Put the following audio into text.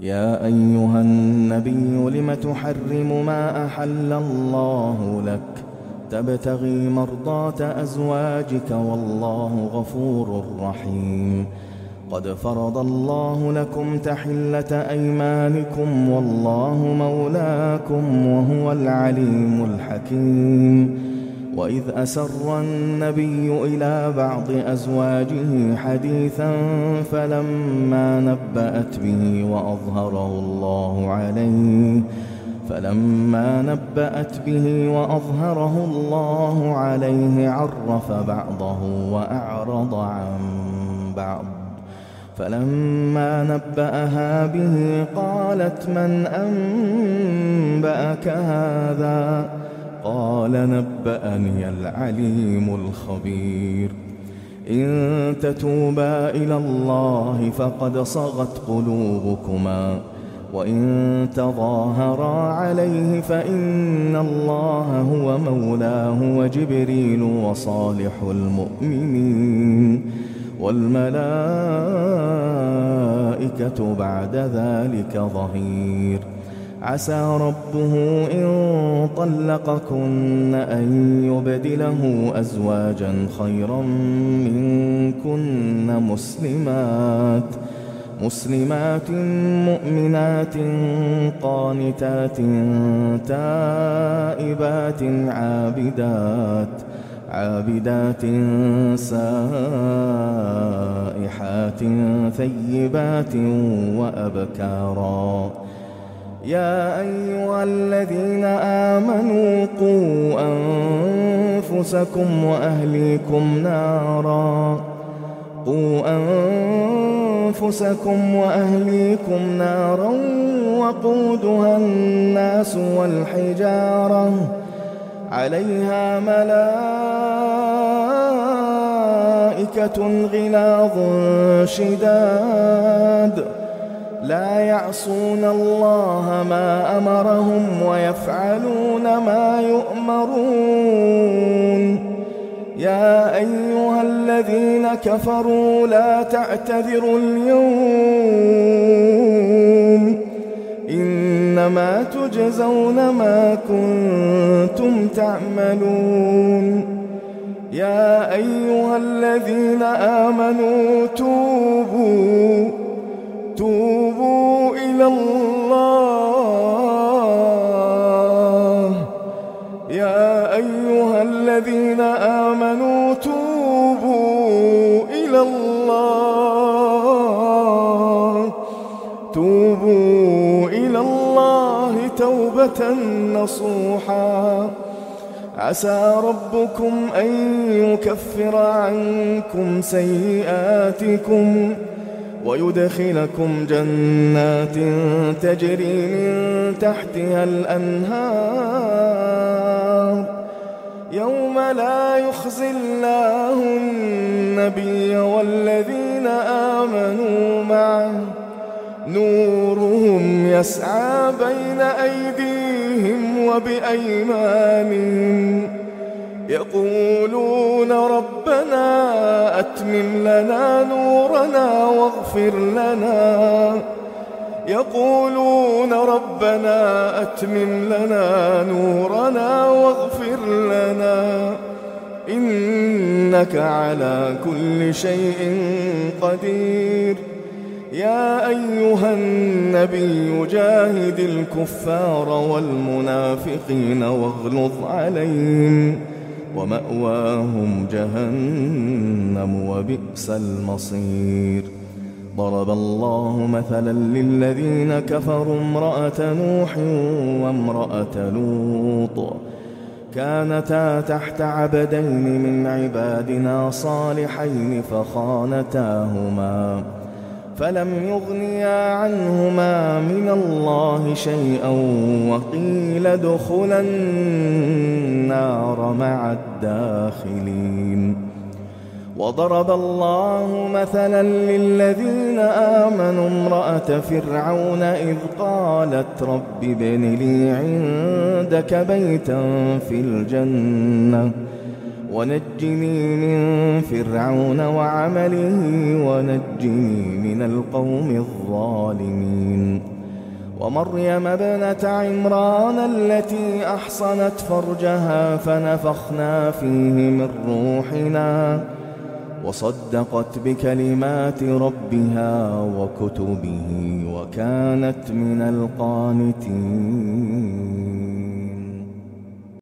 يا أيها النبي لم تحرم ما أحل الله لك تبتغي مرضات أزواجك والله غفور رحيم. قد فرض الله لكم تحلة أيمانكم والله مولاكم وهو العليم الحكيم. وإذ أسر النبي إلى بعض أزواجه حديثا فلما نبأت به وأظهره الله عليه عرف بعضه وأعرض عن بعض. فلما نبأها به قالت من أنبأك هذا؟ قال نبأني العليم الخبير. إن تتوبا إلى الله فقد صغت قلوبكما وإن تظاهرا عليه فإن الله هو مولاه وجبريل وصالح المؤمنين والملائكة بعد ذلك ظهير. عسى ربه إن طلقكن أن يبدله أزواجا خيرا منكن مسلمات مؤمنات قانتات تائبات عابدات سائحات ثيبات وأبكارا. يا أيها الذين آمنوا قوا أنفسكم وأهليكم نارا وقودها الناس والحجارة عليها ملائكة غلاظ شداد لا يعصون الله ما أمرهم ويفعلون ما يؤمرون. يا أيها الذين كفروا لا تعتذروا اليوم إنما تجزون ما كنتم تعملون. يا أيها الذين آمنوا توبوا إلى الله. يا أيها الذين آمنوا توبوا إلى الله توبة نصوحا. عسى ربكم أن يكفر عنكم سيئاتكم ويدخلكم جنات تجري من تحتها الأنهار يوم لا يخزي الله النبي والذين آمنوا معه نورهم يسعى بين أيديهم وبأيمانهم يقولون ربنا أتمم لنا نورنا واغفر لنا إنك على كل شيء قدير. يا أيها النبي جاهد الكفار والمنافقين واغلظ عليهم ومأواهم جهنم وبئس المصير. ضرب الله مثلا للذين كفروا امرأة نوح وامرأة لوط كانتا تحت عبدين من عبادنا صالحين فخانتاهما فلم يغنيا عنهما من الله شيئا وقيل ادخلا النار مع الداخلين. وضرب الله مثلا للذين آمنوا امرأة فرعون إذ قالت رب ابن لي عندك بيتا في الجنة ونجني من فرعون وعمله ونجني من القوم الظالمين. ومريم ابنة عمران التي أحصنت فرجها فنفخنا فيه من روحنا وصدقت بكلمات ربها وكتبه وكانت من القانتين.